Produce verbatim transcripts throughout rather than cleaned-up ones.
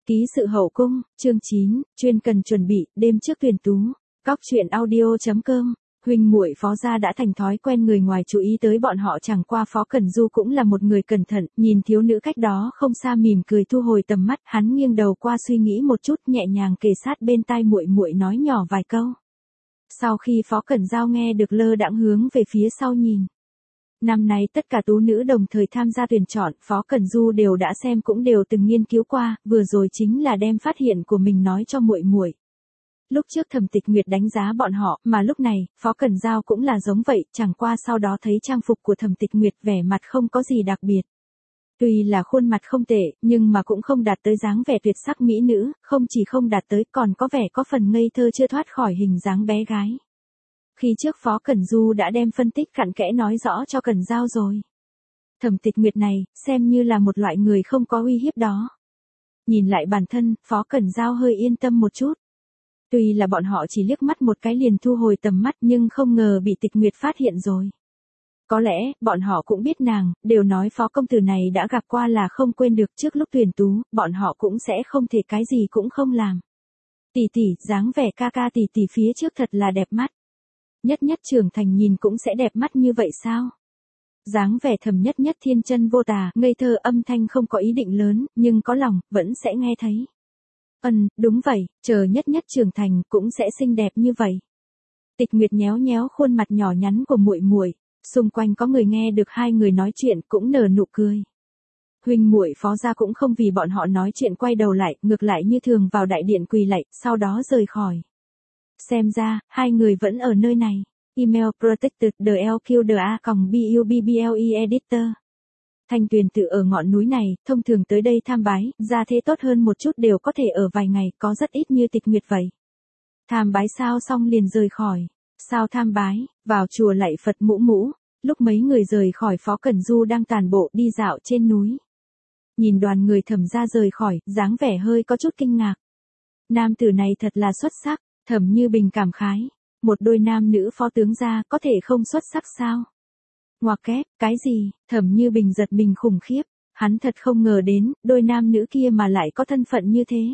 Ký sự hậu cung, chương chín, chuyên cần chuẩn bị, đêm trước tuyển tú. Cóc truyện audio.com, huynh muội Phó gia đã thành thói quen người ngoài chú ý tới bọn họ, chẳng qua Phó Cẩn Du cũng là một người cẩn thận, nhìn thiếu nữ cách đó không xa mỉm cười thu hồi tầm mắt, hắn nghiêng đầu qua suy nghĩ một chút, nhẹ nhàng kề sát bên tai muội muội nói nhỏ vài câu. Sau khi Phó Cẩn Giao nghe được, lơ đãng hướng về phía sau nhìn. Năm nay tất cả tú nữ đồng thời tham gia tuyển chọn, Phó Cẩn Du đều đã xem cũng đều từng nghiên cứu qua, vừa rồi chính là đem phát hiện của mình nói cho muội muội. Lúc trước Thẩm Tịch Nguyệt đánh giá bọn họ, mà lúc này, Phó Cẩn Giao cũng là giống vậy, chẳng qua sau đó thấy trang phục của Thẩm Tịch Nguyệt vẻ mặt không có gì đặc biệt. Tuy là khuôn mặt không tệ, nhưng mà cũng không đạt tới dáng vẻ tuyệt sắc mỹ nữ, không chỉ không đạt tới còn có vẻ có phần ngây thơ chưa thoát khỏi hình dáng bé gái. Khi trước Phó Cẩn Du đã đem phân tích cặn kẽ nói rõ cho Cẩn Giao rồi. Thẩm Tịch Nguyệt này, xem như là một loại người không có uy hiếp đó. Nhìn lại bản thân, Phó Cẩn Giao hơi yên tâm một chút. Tuy là bọn họ chỉ liếc mắt một cái liền thu hồi tầm mắt, nhưng không ngờ bị Tịch Nguyệt phát hiện rồi. Có lẽ, bọn họ cũng biết nàng, đều nói Phó công tử này đã gặp qua là không quên được, trước lúc tuyển tú, bọn họ cũng sẽ không thể cái gì cũng không làm. Tỷ tỷ, dáng vẻ ca ca tỷ tỷ phía trước thật là đẹp mắt. Nhất Nhất trưởng thành nhìn cũng sẽ đẹp mắt như vậy sao? Dáng vẻ Thẩm Nhất Nhất thiên chân vô tà, ngây thơ, âm thanh không có ý định lớn, nhưng có lòng, vẫn sẽ nghe thấy. Ừm, đúng vậy, chờ Nhất Nhất trưởng thành cũng sẽ xinh đẹp như vậy. Tịch Nguyệt nhéo nhéo khuôn mặt nhỏ nhắn của muội muội, xung quanh có người nghe được hai người nói chuyện cũng nở nụ cười. Huynh muội Phó gia cũng không vì bọn họ nói chuyện quay đầu lại, ngược lại như thường vào đại điện quỳ lạy, sau đó rời khỏi. Xem ra, hai người vẫn ở nơi này. Email protected the lq the a bubble editor. Thanh Tuyền tự ở ngọn núi này, thông thường tới đây tham bái, gia thế tốt hơn một chút đều có thể ở vài ngày, có rất ít như Tịch Nguyệt vậy. Tham bái sao xong liền rời khỏi. Sao tham bái, vào chùa lạy Phật mũ mũ. Lúc mấy người rời khỏi, Phó Cẩn Du đang tàn bộ đi dạo trên núi. Nhìn đoàn người Thẩm gia rời khỏi, dáng vẻ hơi có chút kinh ngạc. Nam tử này thật là xuất sắc. Thẩm Như Bình cảm khái, một đôi nam nữ phó tướng gia có thể không xuất sắc sao? Ngoặc kép, cái gì? Thẩm Như Bình giật mình khủng khiếp, hắn thật không ngờ đến, đôi nam nữ kia mà lại có thân phận như thế.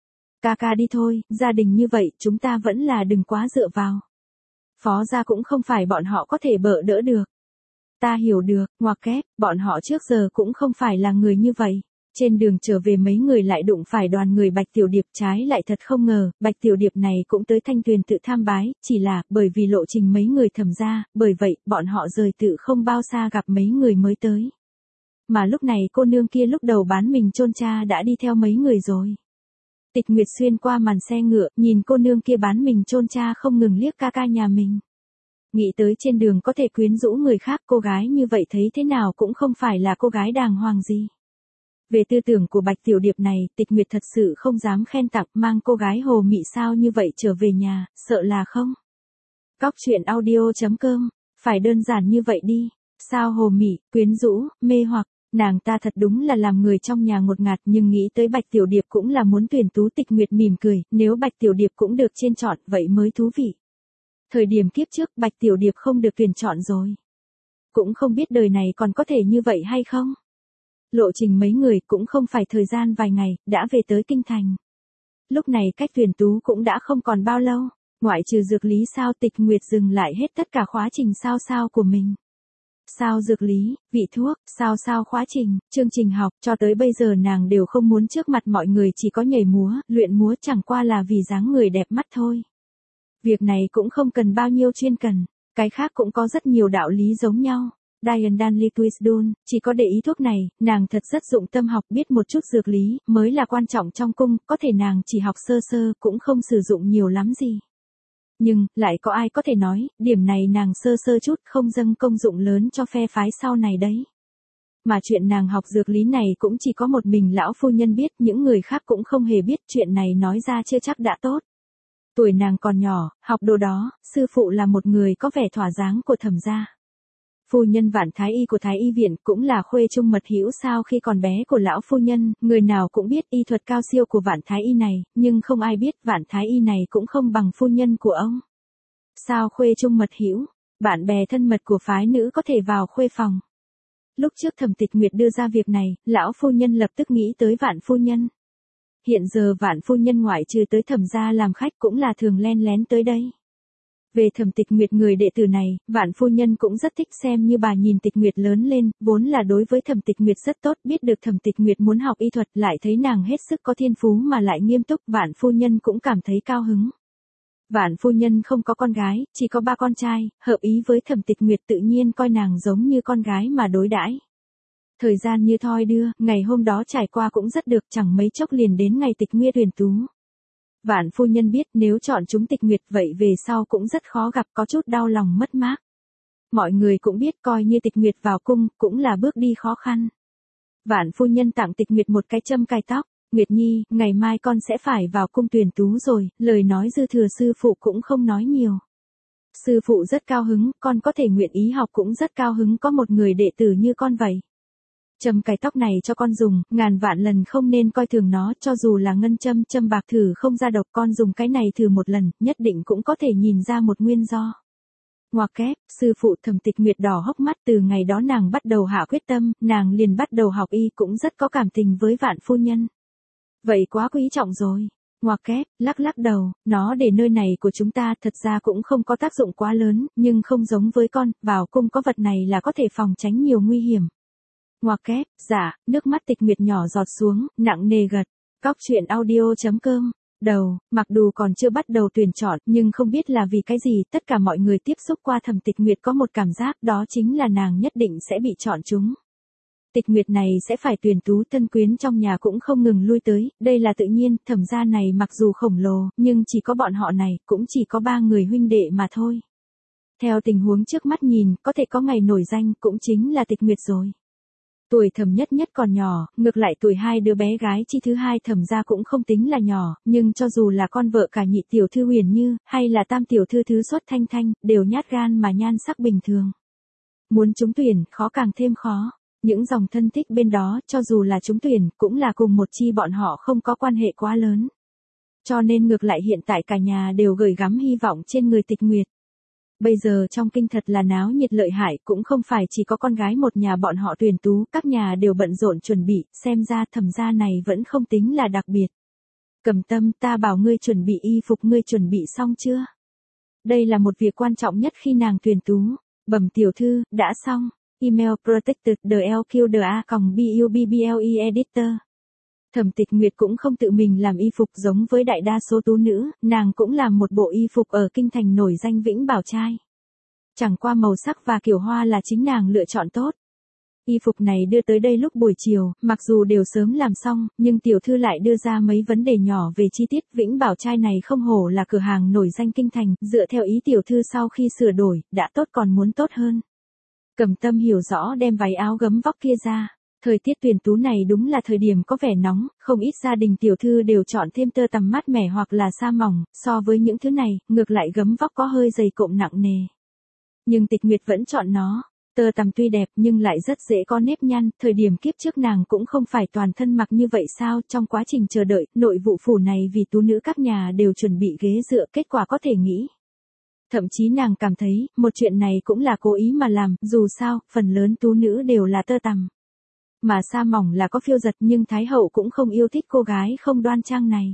Ca ca đi thôi, gia đình như vậy, chúng ta vẫn là đừng quá dựa vào. Phó gia cũng không phải bọn họ có thể bợ đỡ được. Ta hiểu được, ngoặc kép, bọn họ trước giờ cũng không phải là người như vậy. Trên đường trở về mấy người lại đụng phải đoàn người Bạch Tiểu Điệp, trái lại thật không ngờ, Bạch Tiểu Điệp này cũng tới Thanh Tuyền tự tham bái, chỉ là, bởi vì lộ trình mấy người Thẩm gia, bởi vậy, bọn họ rời tự không bao xa gặp mấy người mới tới. Mà lúc này cô nương kia lúc đầu bán mình chôn cha đã đi theo mấy người rồi. Tịch Nguyệt xuyên qua màn xe ngựa, nhìn cô nương kia bán mình chôn cha không ngừng liếc ca ca nhà mình. Nghĩ tới trên đường có thể quyến rũ người khác, cô gái như vậy thấy thế nào cũng không phải là cô gái đàng hoàng gì. Về tư tưởng của Bạch Tiểu Điệp này, Tịch Nguyệt thật sự không dám khen tặng, mang cô gái hồ mị sao như vậy trở về nhà, sợ là không. Cóc truyện audio.com, phải đơn giản như vậy đi, sao hồ mị, quyến rũ, mê hoặc, nàng ta thật đúng là làm người trong nhà ngột ngạt, nhưng nghĩ tới Bạch Tiểu Điệp cũng là muốn tuyển tú. Tịch Nguyệt mỉm cười, nếu Bạch Tiểu Điệp cũng được trên chọn, vậy mới thú vị. Thời điểm kiếp trước Bạch Tiểu Điệp không được tuyển chọn rồi. Cũng không biết đời này còn có thể như vậy hay không. Lộ trình mấy người cũng không phải thời gian vài ngày, đã về tới kinh thành. Lúc này cách tuyển tú cũng đã không còn bao lâu, ngoại trừ dược lý sao. Tịch Nguyệt dừng lại hết tất cả khóa trình sao sao của mình. Sao dược lý, vị thuốc, sao sao khóa trình, chương trình học, cho tới bây giờ nàng đều không muốn trước mặt mọi người chỉ có nhảy múa, luyện múa, chẳng qua là vì dáng người đẹp mắt thôi. Việc này cũng không cần bao nhiêu chuyên cần, cái khác cũng có rất nhiều đạo lý giống nhau. Diane Danley Twisdon, chỉ có để ý thuốc này, nàng thật rất dụng tâm học, biết một chút dược lý, mới là quan trọng trong cung, có thể nàng chỉ học sơ sơ, cũng không sử dụng nhiều lắm gì. Nhưng, lại có ai có thể nói, điểm này nàng sơ sơ chút, không dâng công dụng lớn cho phe phái sau này đấy. Mà chuyện nàng học dược lý này cũng chỉ có một mình lão phu nhân biết, những người khác cũng không hề biết, chuyện này nói ra chưa chắc đã tốt. Tuổi nàng còn nhỏ, học đồ đó, sư phụ là một người có vẻ thỏa dáng của Thẩm gia. Phu nhân Vạn Thái Y của Thái Y viện cũng là khuê trung mật hữu sao khi còn bé của lão phu nhân, người nào cũng biết y thuật cao siêu của Vạn Thái Y này, nhưng không ai biết Vạn Thái Y này cũng không bằng phu nhân của ông. Sao khuê trung mật hữu, bạn bè thân mật của phái nữ có thể vào khuê phòng. Lúc trước Thẩm Tịch Nguyệt đưa ra việc này, lão phu nhân lập tức nghĩ tới Vạn phu nhân. hiện giờ Vạn phu nhân ngoại trừ tới Thẩm gia làm khách cũng là thường len lén tới đây. Về Thẩm Tịch Nguyệt người đệ tử này, Vạn phu nhân cũng rất thích xem như bà nhìn Tịch Nguyệt lớn lên, vốn là đối với Thẩm Tịch Nguyệt rất tốt, biết được Thẩm Tịch Nguyệt muốn học y thuật lại thấy nàng hết sức có thiên phú mà lại nghiêm túc, Vạn phu nhân cũng cảm thấy cao hứng. Vạn phu nhân không có con gái, chỉ có ba con trai, hợp ý với Thẩm Tịch Nguyệt tự nhiên coi nàng giống như con gái mà đối đãi. Thời gian như thoi đưa, ngày hôm đó trải qua cũng rất được, chẳng mấy chốc liền đến ngày Tịch Nguyệt tuyển tú. Vạn phu nhân biết nếu chọn chúng Tịch Nguyệt vậy về sau cũng rất khó gặp, có chút đau lòng mất mát. Mọi người cũng biết coi như Tịch Nguyệt vào cung cũng là bước đi khó khăn. Vạn phu nhân tặng Tịch Nguyệt một cái châm cài tóc. Nguyệt Nhi, ngày mai con sẽ phải vào cung tuyển tú rồi, lời nói dư thừa sư phụ cũng không nói nhiều. Sư phụ rất cao hứng, con có thể nguyện ý học cũng rất cao hứng có một người đệ tử như con vậy. Châm cài tóc này cho con dùng, ngàn vạn lần không nên coi thường nó, cho dù là ngân châm, châm bạc thử không ra độc, con dùng cái này thử một lần, nhất định cũng có thể nhìn ra một nguyên do. Ngoặc kép, sư phụ Thẩm Tịch Nguyệt đỏ hốc mắt, từ ngày đó nàng bắt đầu hạ quyết tâm, nàng liền bắt đầu học y cũng rất có cảm tình với Vạn phu nhân. Vậy quá quý trọng rồi. Ngoặc kép, lắc lắc đầu, nó để nơi này của chúng ta thật ra cũng không có tác dụng quá lớn, nhưng không giống với con, vào cung có vật này là có thể phòng tránh nhiều nguy hiểm. Ngoặc kép, dạ, nước mắt Tịch Nguyệt nhỏ giọt xuống, nặng nề gật. Cóc truyện audio chấm com. Đầu, mặc dù còn chưa bắt đầu tuyển chọn, nhưng không biết là vì cái gì, tất cả mọi người tiếp xúc qua Thẩm Tịch Nguyệt có một cảm giác đó chính là nàng nhất định sẽ bị chọn chúng. Tịch Nguyệt này sẽ phải tuyển tú, thân quyến trong nhà cũng không ngừng lui tới, đây là tự nhiên, Thẩm gia này mặc dù khổng lồ, nhưng chỉ có bọn họ này, cũng chỉ có ba người huynh đệ mà thôi. Theo tình huống trước mắt nhìn, có thể có ngày nổi danh, cũng chính là Tịch Nguyệt rồi. Tuổi Thẩm Nhất Nhất còn nhỏ, ngược lại tuổi hai đứa bé gái chi thứ hai Thẩm gia cũng không tính là nhỏ, nhưng cho dù là con vợ cả nhị tiểu thư Huyền Như, hay là tam tiểu thư thứ xuất Thanh Thanh, đều nhát gan mà nhan sắc bình thường. Muốn trúng tuyển, khó càng thêm khó. Những dòng thân thích bên đó, cho dù là trúng tuyển, cũng là cùng một chi bọn họ không có quan hệ quá lớn. Cho nên ngược lại hiện tại cả nhà đều gửi gắm hy vọng trên người Tịch Nguyệt. Bây giờ trong kinh thật là náo nhiệt lợi hại, cũng không phải chỉ có con gái một nhà bọn họ tuyển tú, các nhà đều bận rộn chuẩn bị, xem ra Thẩm gia này vẫn không tính là đặc biệt. Cầm Tâm, ta bảo ngươi chuẩn bị y phục, ngươi chuẩn bị xong chưa? Đây là một việc quan trọng nhất khi nàng tuyển tú. Bẩm tiểu thư, đã xong. Email protected the L Q D A B U B B L E editor. Thẩm Tịch Nguyệt cũng không tự mình làm y phục giống với đại đa số tú nữ, nàng cũng làm một bộ y phục ở kinh thành nổi danh Vĩnh Bảo Trai. Chẳng qua màu sắc và kiểu hoa là chính nàng lựa chọn tốt. Y phục này đưa tới đây lúc buổi chiều, mặc dù đều sớm làm xong, nhưng tiểu thư lại đưa ra mấy vấn đề nhỏ về chi tiết. Vĩnh Bảo Trai này không hổ là cửa hàng nổi danh kinh thành, dựa theo ý tiểu thư sau khi sửa đổi, đã tốt còn muốn tốt hơn. Cầm Tâm hiểu rõ đem váy áo gấm vóc kia ra. Thời tiết tuyển tú này đúng là thời điểm có vẻ nóng, không ít gia đình tiểu thư đều chọn thêm tơ tằm mát mẻ hoặc là sa mỏng, so với những thứ này, ngược lại gấm vóc có hơi dày cộm nặng nề. Nhưng Tịch Nguyệt vẫn chọn nó. Tơ tằm tuy đẹp nhưng lại rất dễ có nếp nhăn, thời điểm kiếp trước nàng cũng không phải toàn thân mặc như vậy sao, trong quá trình chờ đợi, nội vụ phủ này vì tú nữ các nhà đều chuẩn bị ghế dựa, kết quả có thể nghĩ. Thậm chí nàng cảm thấy, một chuyện này cũng là cố ý mà làm, dù sao, phần lớn tú nữ đều là tơ tằm. Mà sa mỏng là có phiêu giật nhưng Thái hậu cũng không yêu thích cô gái không đoan trang này.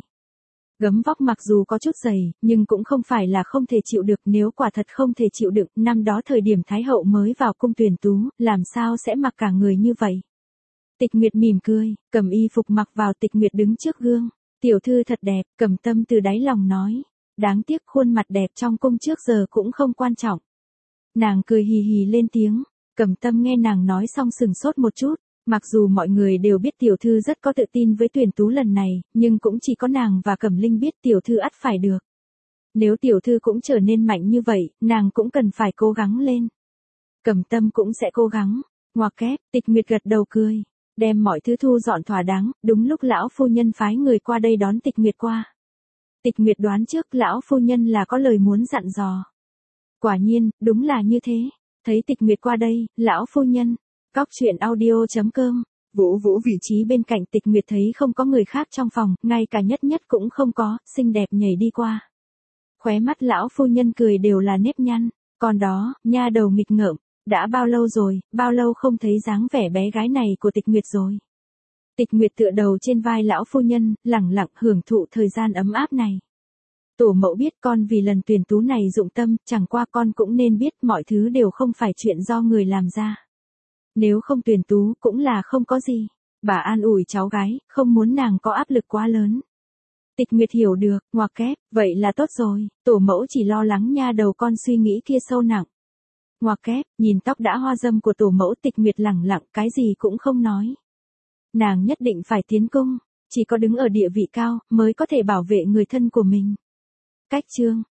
Gấm vóc mặc dù có chút dày, nhưng cũng không phải là không thể chịu được, nếu quả thật không thể chịu được, năm đó thời điểm Thái hậu mới vào cung tuyển tú, làm sao sẽ mặc cả người như vậy. Tịch Nguyệt mỉm cười, cầm y phục mặc vào. Tịch Nguyệt đứng trước gương, tiểu thư thật đẹp, Cầm Tâm từ đáy lòng nói. Đáng tiếc khuôn mặt đẹp trong cung trước giờ cũng không quan trọng. Nàng cười hì hì lên tiếng, Cầm Tâm nghe nàng nói xong sừng sốt một chút. Mặc dù mọi người đều biết tiểu thư rất có tự tin với tuyển tú lần này, nhưng cũng chỉ có nàng và Cẩm Linh biết tiểu thư ắt phải được. Nếu tiểu thư cũng trở nên mạnh như vậy, nàng cũng cần phải cố gắng lên. Cẩm Tâm cũng sẽ cố gắng. Ngoặc kép, Tịch Nguyệt gật đầu cười, đem mọi thứ thu dọn thỏa đáng, đúng lúc lão phu nhân phái người qua đây đón Tịch Nguyệt qua. Tịch Nguyệt đoán trước lão phu nhân là có lời muốn dặn dò. Quả nhiên, đúng là như thế. Thấy Tịch Nguyệt qua đây, lão phu nhân. Cóc truyện audio chấm com. Vũ Vũ vị trí bên cạnh Tịch Nguyệt thấy không có người khác trong phòng, ngay cả Nhất Nhất cũng không có, xinh đẹp nhảy đi qua. Khóe mắt lão phu nhân cười đều là nếp nhăn, còn đó, nha đầu nghịch ngợm, đã bao lâu rồi, bao lâu không thấy dáng vẻ bé gái này của Tịch Nguyệt rồi. Tịch Nguyệt tựa đầu trên vai lão phu nhân, lẳng lặng hưởng thụ thời gian ấm áp này. Tổ mẫu biết con vì lần tuyển tú này dụng tâm, chẳng qua con cũng nên biết mọi thứ đều không phải chuyện do người làm ra. Nếu không tuyển tú cũng là không có gì. Bà an ủi cháu gái, không muốn nàng có áp lực quá lớn. Tịch Nguyệt hiểu được, ngoặc kép, vậy là tốt rồi, tổ mẫu chỉ lo lắng nha đầu con suy nghĩ kia sâu nặng. Ngoặc kép, nhìn tóc đã hoa râm của tổ mẫu, Tịch Nguyệt lẳng lặng, cái gì cũng không nói. Nàng nhất định phải tiến cung, chỉ có đứng ở địa vị cao, mới có thể bảo vệ người thân của mình. Cách chương